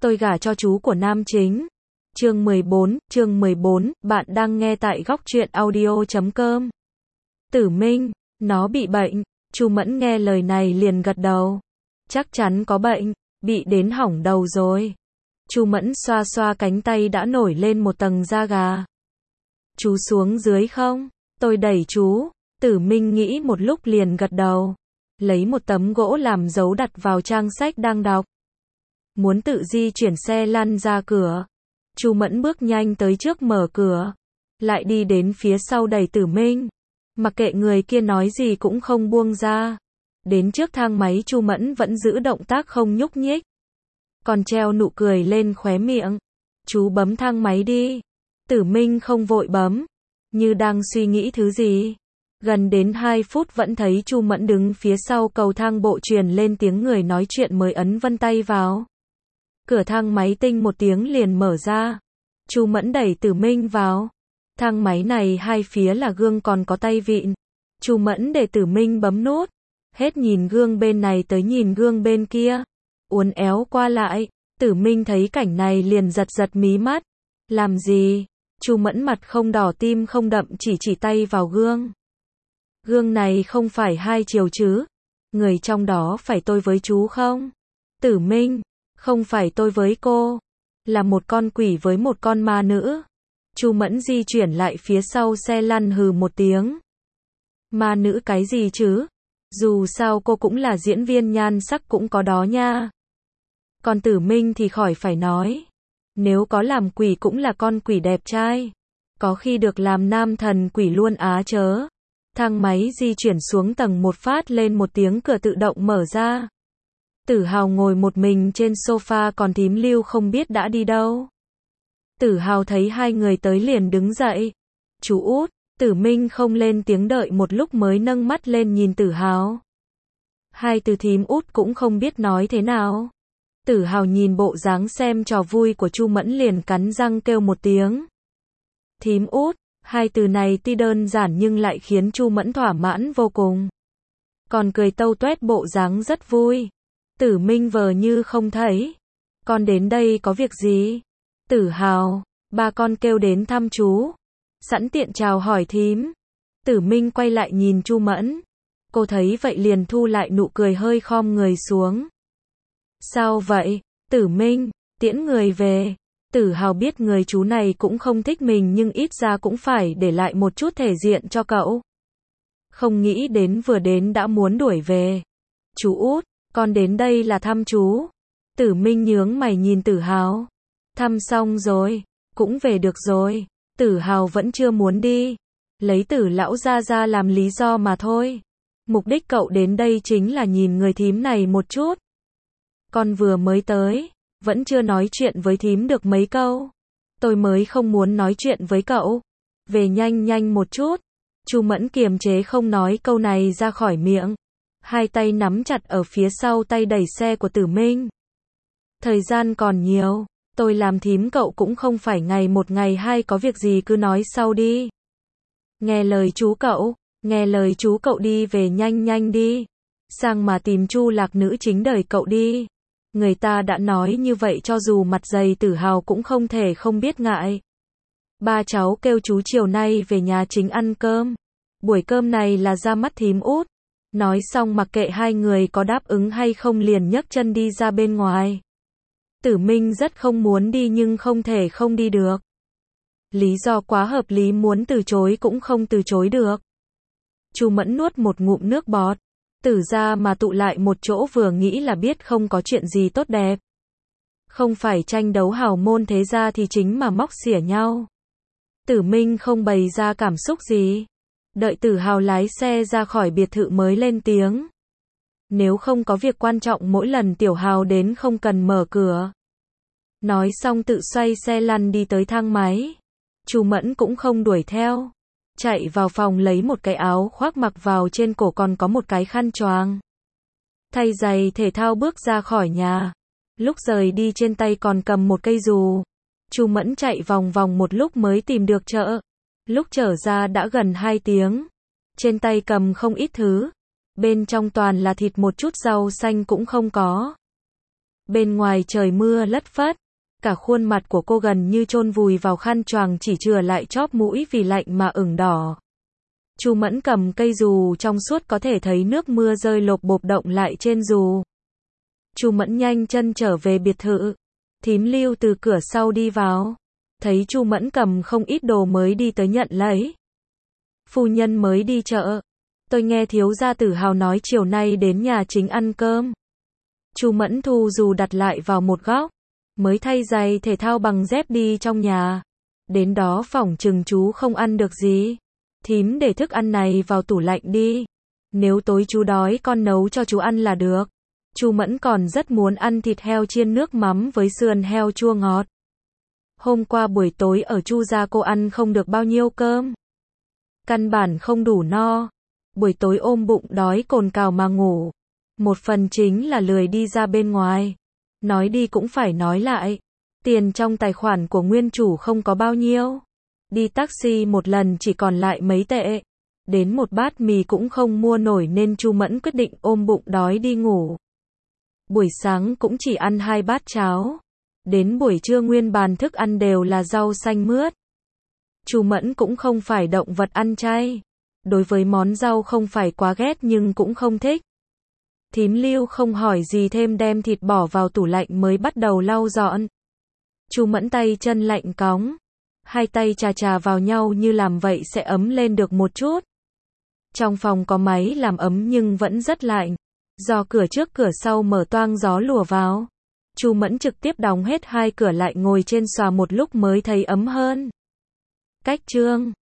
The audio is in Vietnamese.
Tôi gả cho chú của nam chính. Chương 14, bạn đang nghe tại góc truyện audio.com. Tử Minh, nó bị bệnh. Chu Mẫn nghe lời này liền gật đầu. Chắc chắn có bệnh, bị đến hỏng đầu rồi. Chu Mẫn xoa xoa cánh tay đã nổi lên một tầng da gà. Chú xuống dưới không? Tôi đẩy chú. Tử Minh nghĩ một lúc liền gật đầu. Lấy một tấm gỗ làm dấu đặt vào trang sách đang đọc. Muốn tự di chuyển xe lăn ra cửa. Chu Mẫn bước nhanh tới trước mở cửa. Lại đi đến phía sau đẩy Tử Minh. Mặc kệ người kia nói gì cũng không buông ra. Đến trước thang máy Chu Mẫn vẫn giữ động tác không nhúc nhích. Còn treo nụ cười lên khóe miệng. Chú bấm thang máy đi. Tử Minh không vội bấm. Như đang suy nghĩ thứ gì. Gần đến 2 phút vẫn thấy Chu Mẫn đứng phía sau cầu thang bộ truyền lên tiếng người nói chuyện mới ấn vân tay vào. Cửa thang máy tinh một tiếng liền mở ra. Chu Mẫn đẩy Tử Minh vào. Thang máy này hai phía là gương còn có tay vịn. Chu Mẫn để Tử Minh bấm nút. Hết nhìn gương bên này tới nhìn gương bên kia. Uốn éo qua lại. Tử Minh thấy cảnh này liền giật giật mí mắt. Làm gì? Chu Mẫn mặt không đỏ tim không đậm chỉ tay vào gương. Gương này không phải hai chiều chứ? Người trong đó phải tôi với chú không? Tử Minh, không phải tôi với cô. Là một con quỷ với một con ma nữ. Chu Mẫn di chuyển lại phía sau xe lăn hừ một tiếng. Ma nữ cái gì chứ? Dù sao cô cũng là diễn viên nhan sắc cũng có đó nha. Còn Tử Minh thì khỏi phải nói. Nếu có làm quỷ cũng là con quỷ đẹp trai. Có khi được làm nam thần quỷ luôn á chớ. Thang máy di chuyển xuống tầng 1 phát lên một tiếng cửa tự động mở ra. Tử Hào ngồi một mình trên sofa còn thím Lưu không biết đã đi đâu. Tử Hào thấy hai người tới liền đứng dậy. Chú út, Tử Minh không lên tiếng đợi một lúc mới nâng mắt lên nhìn Tử Hào. Hai từ thím út cũng không biết nói thế nào. Tử Hào nhìn bộ dáng xem trò vui của Chu Mẫn liền cắn răng kêu một tiếng. Thím út, hai từ này tuy đơn giản nhưng lại khiến Chu Mẫn thỏa mãn vô cùng. Còn cười tâu tuét bộ dáng rất vui. Tử Minh vờ như không thấy. Con đến đây có việc gì? Tử Hào, ba con kêu đến thăm chú. Sẵn tiện chào hỏi thím. Tử Minh quay lại nhìn Chu Mẫn. Cô thấy vậy liền thu lại nụ cười hơi khom người xuống. Sao vậy? Tử Minh, tiễn người về. Tử Hào biết người chú này cũng không thích mình nhưng ít ra cũng phải để lại một chút thể diện cho cậu. Không nghĩ đến vừa đến đã muốn đuổi về. Chú út, con đến đây là thăm chú. Tử Minh nhướng mày nhìn Tử Hào. Thăm xong rồi, cũng về được rồi. Tử Hào vẫn chưa muốn đi. Lấy Tử lão ra làm lý do mà thôi. Mục đích cậu đến đây chính là nhìn người thím này một chút. Con vừa mới tới, vẫn chưa nói chuyện với thím được mấy câu. Tôi mới không muốn nói chuyện với cậu. Về nhanh một chút. Chu Mẫn kiềm chế không nói câu này ra khỏi miệng. Hai tay nắm chặt ở phía sau tay đẩy xe của Tử Minh. Thời gian còn nhiều. Tôi làm thím cậu cũng không phải ngày một ngày hai, có việc gì cứ nói sau đi. Nghe lời chú cậu. Nghe lời chú cậu đi về nhanh đi. Sang mà tìm Chu Lạc nữ chính đời cậu đi. Người ta đã nói như vậy cho dù mặt dày Tử Hào cũng không thể không biết ngại. Ba cháu kêu chú chiều nay về nhà chính ăn cơm. Buổi cơm này là ra mắt thím út. Nói xong mặc kệ hai người có đáp ứng hay không liền nhấc chân đi ra bên ngoài. Tử Minh rất không muốn đi nhưng không thể không đi được. Lý do quá hợp lý muốn từ chối cũng không từ chối được. Chu Mẫn nuốt một ngụm nước bọt. Tử ra mà tụ lại một chỗ vừa nghĩ là biết không có chuyện gì tốt đẹp. Không phải tranh đấu hào môn thế gia thì chính mà móc xỉa nhau. Tử Minh không bày ra cảm xúc gì. Đợi Tử Hào lái xe ra khỏi biệt thự mới lên tiếng. Nếu không có việc quan trọng mỗi lần Tiểu Hào đến không cần mở cửa. Nói xong tự xoay xe lăn đi tới thang máy. Chu Mẫn cũng không đuổi theo. Chạy vào phòng lấy một cái áo khoác mặc vào trên cổ còn có một cái khăn choàng. Thay giày thể thao bước ra khỏi nhà. Lúc rời đi trên tay còn cầm một cây dù. Chu Mẫn chạy vòng vòng một lúc mới tìm được chợ. Lúc trở ra đã gần 2 tiếng. Trên tay cầm không ít thứ. Bên trong toàn là thịt, một chút rau xanh cũng không có. Bên ngoài trời mưa lất phất, cả khuôn mặt của cô gần như chôn vùi vào khăn choàng chỉ chừa lại chóp mũi vì lạnh mà ửng đỏ. Chu Mẫn cầm cây dù trong suốt có thể thấy nước mưa rơi lộp bộp động lại trên dù. Chu Mẫn nhanh chân trở về biệt thự. Thím Lưu từ cửa sau đi vào. Thấy Chu Mẫn cầm không ít đồ mới đi tới nhận lấy. Phu nhân mới đi chợ. Tôi nghe thiếu gia Tử Hào nói chiều nay đến nhà chính ăn cơm. Chu Mẫn thu dù đặt lại vào một góc. Mới thay giày thể thao bằng dép đi trong nhà. Đến đó phỏng chừng chú không ăn được gì. Thím để thức ăn này vào tủ lạnh đi. Nếu tối chú đói con nấu cho chú ăn là được. Chu Mẫn còn rất muốn ăn thịt heo chiên nước mắm với sườn heo chua ngọt. Hôm qua buổi tối ở Chu gia cô ăn không được bao nhiêu cơm. Căn bản không đủ no. Buổi tối ôm bụng đói cồn cào mà ngủ. Một phần chính là lười đi ra bên ngoài. Nói đi cũng phải nói lại. Tiền trong tài khoản của nguyên chủ không có bao nhiêu. Đi taxi một lần chỉ còn lại mấy tệ. Đến một bát mì cũng không mua nổi nên Chu Mẫn quyết định ôm bụng đói đi ngủ. Buổi sáng cũng chỉ ăn 2 bát cháo. Đến buổi trưa nguyên bàn thức ăn đều là rau xanh mướt. Chu Mẫn cũng không phải động vật ăn chay. Đối với món rau không phải quá ghét nhưng cũng không thích. Thím Lưu không hỏi gì thêm đem thịt bỏ vào tủ lạnh mới bắt đầu lau dọn. Chu Mẫn tay chân lạnh cóng. Hai tay chà chà vào nhau như làm vậy sẽ ấm lên được một chút. Trong phòng có máy làm ấm nhưng vẫn rất lạnh. Do cửa trước cửa sau mở toang gió lùa vào. Chu Mẫn trực tiếp đóng hết 2 cửa lại ngồi trên xòa một lúc mới thấy ấm hơn. Cách chương